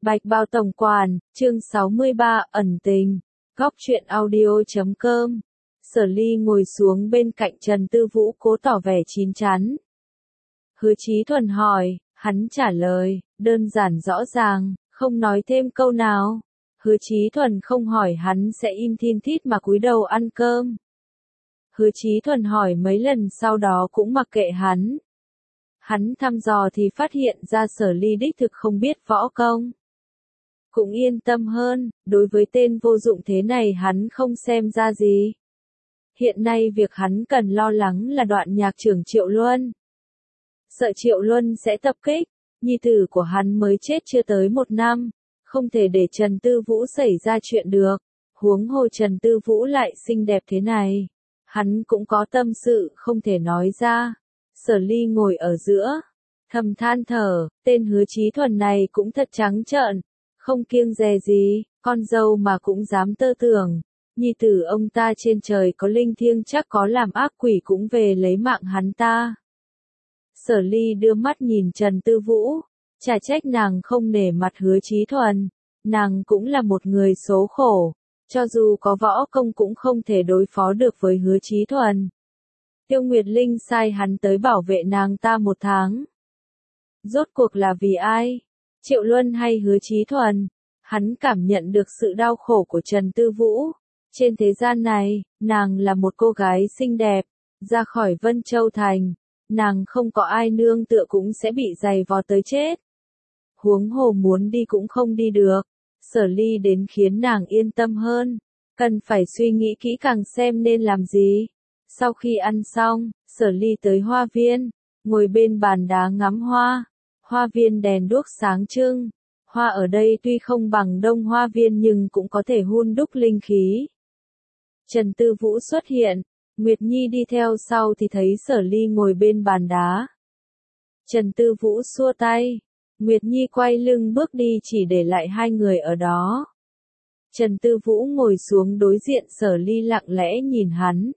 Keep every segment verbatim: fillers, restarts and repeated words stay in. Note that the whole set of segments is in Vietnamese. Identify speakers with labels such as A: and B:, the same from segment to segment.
A: Bạch Bao Tổng Quản, chương sáu mươi ba, ẩn tình. Góc truyện audio chấm com. Sở Ly ngồi xuống bên cạnh Trần Tư Vũ cố tỏ vẻ chín chắn. Hứa Chí Thuần hỏi, hắn trả lời, đơn giản rõ ràng, không nói thêm câu nào. Hứa Chí Thuần không hỏi hắn sẽ im thin thít mà cúi đầu ăn cơm. Hứa Chí Thuần hỏi mấy lần sau đó cũng mặc kệ hắn. Hắn thăm dò thì phát hiện ra Sở Ly đích thực không biết võ công. Cũng yên tâm hơn, đối với tên vô dụng thế này hắn không xem ra gì. Hiện nay việc hắn cần lo lắng là đoạn nhạc trưởng Triệu Luân. Sợ Triệu Luân sẽ tập kích, nhi tử của hắn mới chết chưa tới một năm, không thể để Trần Tư Vũ xảy ra chuyện được, huống hồ Trần Tư Vũ lại xinh đẹp thế này. Hắn cũng có tâm sự không thể nói ra. Sở Ly ngồi ở giữa, thầm than thở, tên Hứa Chí Thuần này cũng thật trắng trợn, không kiêng dè gì, con dâu mà cũng dám tơ tưởng. Nhi tử ông ta trên trời có linh thiêng chắc có làm ác quỷ cũng về lấy mạng hắn ta. Sở Ly đưa mắt nhìn Trần Tư Vũ, chả trách nàng không nể mặt Hứa Chí Thuần, nàng cũng là một người số khổ, cho dù có võ công cũng không thể đối phó được với Hứa Chí Thuần. Tiêu Nguyệt Linh sai hắn tới bảo vệ nàng ta một tháng. Rốt cuộc là vì ai? Triệu Luân hay Hứa Chí Thuần? Hắn cảm nhận được sự đau khổ của Trần Tư Vũ. Trên thế gian này, nàng là một cô gái xinh đẹp, ra khỏi Vân Châu Thành, nàng không có ai nương tựa cũng sẽ bị giày vò tới chết. Huống hồ muốn đi cũng không đi được. Sở Ly đến khiến nàng yên tâm hơn, cần phải suy nghĩ kỹ càng xem nên làm gì. Sau khi ăn xong, Sở Ly tới hoa viên, ngồi bên bàn đá ngắm hoa. Hoa viên đèn đuốc sáng trưng, hoa ở đây tuy không bằng Đông Hoa viên nhưng cũng có thể hun đúc linh khí. Trần Tư Vũ xuất hiện, Nguyệt Nhi đi theo sau thì thấy Sở Ly ngồi bên bàn đá. Trần Tư Vũ xua tay, Nguyệt Nhi quay lưng bước đi chỉ để lại hai người ở đó. Trần Tư Vũ ngồi xuống đối diện Sở Ly lặng lẽ nhìn hắn.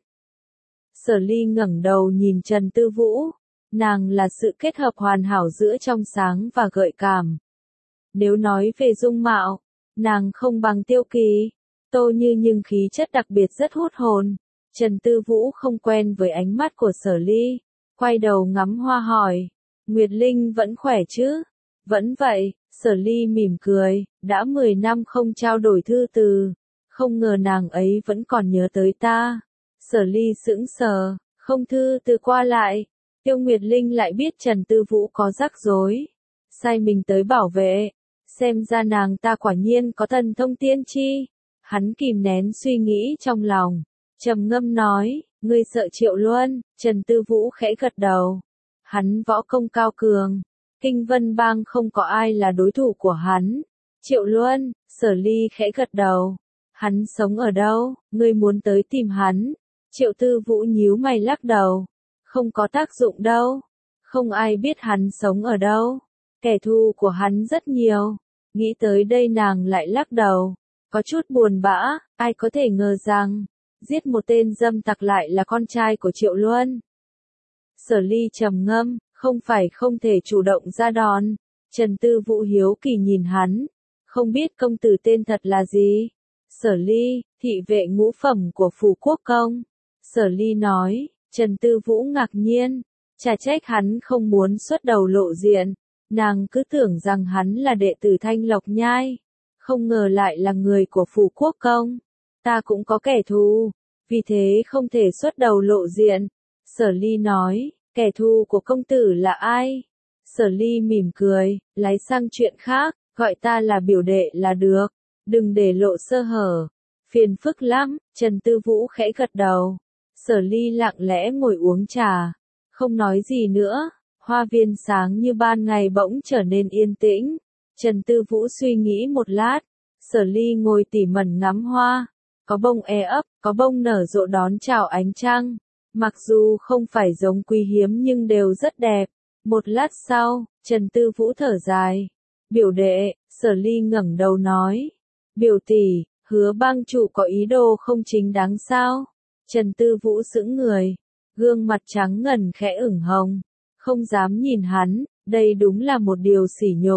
A: Sở Ly ngẩng đầu nhìn Trần Tư Vũ, nàng là sự kết hợp hoàn hảo giữa trong sáng và gợi cảm. Nếu nói về dung mạo, nàng không bằng Tiêu Kỳ, Tô Như nhưng khí chất đặc biệt rất hút hồn. Trần Tư Vũ không quen với ánh mắt của Sở Ly, quay đầu ngắm hoa hỏi, Nguyệt Linh vẫn khỏe chứ? Vẫn vậy, Sở Ly mỉm cười, đã mười năm không trao đổi thư từ, không ngờ nàng ấy vẫn còn nhớ tới ta. Sở Ly sững sờ, không thư từ qua lại. Tiêu Nguyệt Linh lại biết Trần Tư Vũ có rắc rối, sai mình tới bảo vệ, xem ra nàng ta quả nhiên có thần thông tiên tri. Hắn kìm nén suy nghĩ trong lòng, trầm ngâm nói, ngươi sợ Triệu Luân? Trần Tư Vũ khẽ gật đầu, hắn võ công cao cường, Kinh Vân Bang không có ai là đối thủ của hắn. Triệu Luân? Sở Ly khẽ gật đầu, hắn sống ở đâu? Ngươi muốn tới tìm hắn? Triệu Tư Vũ nhíu mày lắc đầu, không có tác dụng đâu, không ai biết hắn sống ở đâu, kẻ thù của hắn rất nhiều. Nghĩ tới đây nàng lại lắc đầu, có chút buồn bã, ai có thể ngờ rằng, giết một tên dâm tặc lại là con trai của Triệu Luân. Sở Ly trầm ngâm, không phải không thể chủ động ra đòn. Trần Tư Vũ hiếu kỳ nhìn hắn, không biết công tử tên thật là gì? Sở Ly, thị vệ ngũ phẩm của Phù Quốc Công. Sở Ly nói. Trần Tư Vũ ngạc nhiên, chả trách hắn không muốn xuất đầu lộ diện, nàng cứ tưởng rằng hắn là đệ tử Thanh Lộc Nhai, không ngờ lại là người của Phù Quốc Công. Ta cũng có kẻ thù, vì thế không thể xuất đầu lộ diện. Sở Ly nói, kẻ thù của công tử là ai? Sở Ly mỉm cười, lái sang chuyện khác, gọi ta là biểu đệ là được, đừng để lộ sơ hở. Phiền phức lắm. Trần Tư Vũ khẽ gật đầu. Sở Ly lặng lẽ ngồi uống trà, không nói gì nữa. Hoa viên sáng như ban ngày bỗng trở nên yên tĩnh. Trần Tư Vũ suy nghĩ một lát. Sở Ly ngồi tỉ mẩn ngắm hoa, có bông e ấp, có bông nở rộ đón chào ánh trăng. Mặc dù không phải giống quý hiếm nhưng đều rất đẹp. Một lát sau, Trần Tư Vũ thở dài. Biểu đệ. Sở Ly ngẩng đầu nói, biểu tỷ, Hứa Bang chủ có ý đồ không chính đáng sao? Trần Tư Vũ sững người, gương mặt trắng ngần khẽ ửng hồng, không dám nhìn hắn, đây đúng là một điều sỉ nhục.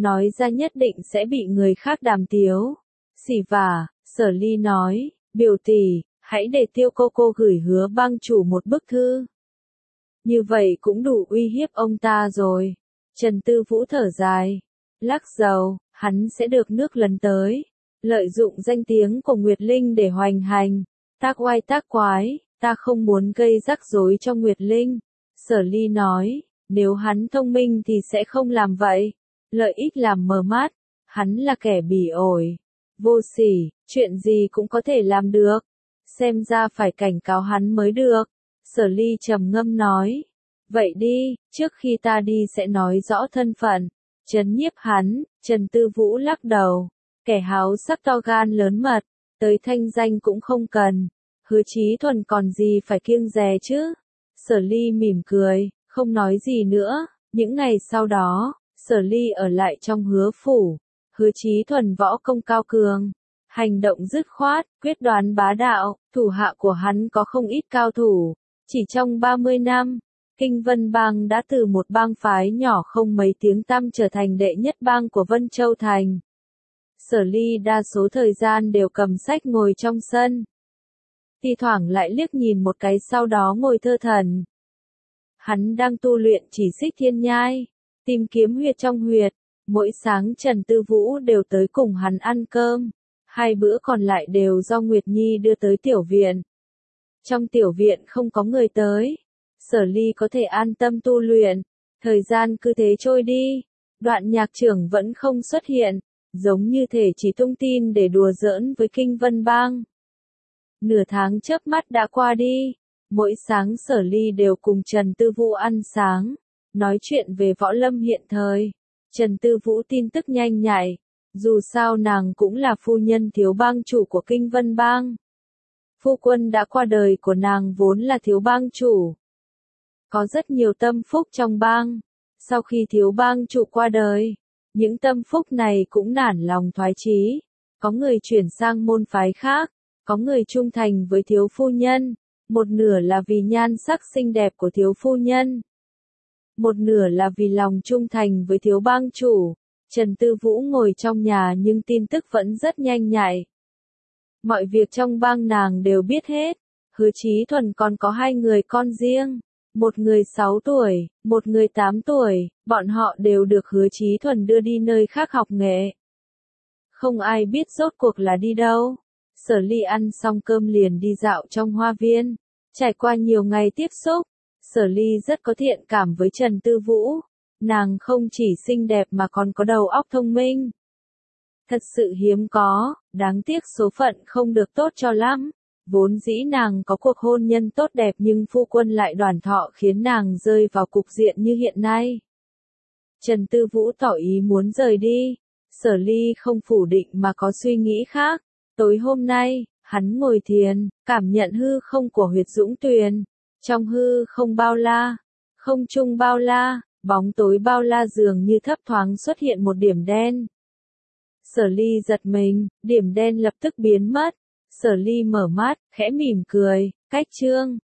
A: nói ra nhất định sẽ bị người khác đàm tiếu. Xỉ vả, Sở Ly nói, biểu tỷ, hãy để Tiêu cô cô gửi Hứa Bang chủ một bức thư. Như vậy cũng đủ uy hiếp ông ta rồi. Trần Tư Vũ thở dài, lắc đầu, hắn sẽ được nước lấn tới, lợi dụng danh tiếng của Nguyệt Linh để hoành hành, tác oai tác quái, ta không muốn gây rắc rối cho Nguyệt Linh. Sở Ly nói, nếu hắn thông minh thì sẽ không làm vậy, lợi ích làm mờ mắt, hắn là kẻ bỉ ổi, vô sỉ, chuyện gì cũng có thể làm được, xem ra phải cảnh cáo hắn mới được. Sở Ly trầm ngâm nói, vậy đi, trước khi ta đi sẽ nói rõ thân phận, trấn nhiếp hắn. Trần Tư Vũ lắc đầu, kẻ háo sắc to gan lớn mật, tới thanh danh cũng không cần, Hứa Chí Thuần còn gì phải kiêng dè chứ. Sở Ly mỉm cười, không nói gì nữa. Những ngày sau đó, Sở Ly ở lại trong Hứa phủ. Hứa Chí Thuần võ công cao cường, hành động dứt khoát, quyết đoán bá đạo, thủ hạ của hắn có không ít cao thủ. Chỉ trong ba mươi năm, Kinh Vân Bang đã từ một bang phái nhỏ không mấy tiếng tăm trở thành đệ nhất bang của Vân Châu Thành. Sở Ly đa số thời gian đều cầm sách ngồi trong sân, thi thoảng lại liếc nhìn một cái sau đó ngồi thơ thẩn. Hắn đang tu luyện chỉ xích thiên nhai, tìm kiếm huyệt trong huyệt. Mỗi sáng Trần Tư Vũ đều tới cùng hắn ăn cơm, hai bữa còn lại đều do Nguyệt Nhi đưa tới tiểu viện. Trong tiểu viện không có người tới, Sở Ly có thể an tâm tu luyện. Thời gian cứ thế trôi đi, Đoạn Nhạc trưởng vẫn không xuất hiện, giống như thể chỉ tung tin để đùa giỡn với Kinh Vân Bang. Nửa tháng chớp mắt đã qua đi, mỗi sáng Sở Ly đều cùng Trần Tư Vũ ăn sáng, nói chuyện về võ lâm hiện thời. Trần Tư Vũ tin tức nhanh nhạy, dù sao nàng cũng là phu nhân thiếu bang chủ của Kinh Vân Bang. Phu quân đã qua đời của nàng vốn là thiếu bang chủ, có rất nhiều tâm phúc trong bang. Sau khi thiếu bang chủ qua đời, những tâm phúc này cũng nản lòng thoái chí, có người chuyển sang môn phái khác, có người trung thành với thiếu phu nhân, một nửa là vì nhan sắc xinh đẹp của thiếu phu nhân, một nửa là vì lòng trung thành với thiếu bang chủ. Trần Tư Vũ ngồi trong nhà nhưng tin tức vẫn rất nhanh nhạy. Mọi việc trong bang nàng đều biết hết. Hứa Chí Thuần còn có hai người con riêng, một người sáu tuổi, một người tám tuổi, bọn họ đều được Hứa Chí Thuần đưa đi nơi khác học nghệ. Không ai biết rốt cuộc là đi đâu. Sở Ly ăn xong cơm liền đi dạo trong hoa viên, trải qua nhiều ngày tiếp xúc. Sở Ly rất có thiện cảm với Trần Tư Vũ, nàng không chỉ xinh đẹp mà còn có đầu óc thông minh. Thật sự hiếm có, đáng tiếc số phận không được tốt cho lắm. Vốn dĩ nàng có cuộc hôn nhân tốt đẹp nhưng phu quân lại đoàn thọ khiến nàng rơi vào cục diện như hiện nay. Trần Tư Vũ tỏ ý muốn rời đi, Sở Ly không phủ định mà có suy nghĩ khác. Tối hôm nay, hắn ngồi thiền, cảm nhận hư không của huyệt Dũng Tuyền. Trong hư không bao la, không trung bao la, bóng tối bao la dường như thấp thoáng xuất hiện một điểm đen. Sở Ly giật mình, điểm đen lập tức biến mất. Sở Ly mở mắt, khẽ mỉm cười, cách chương.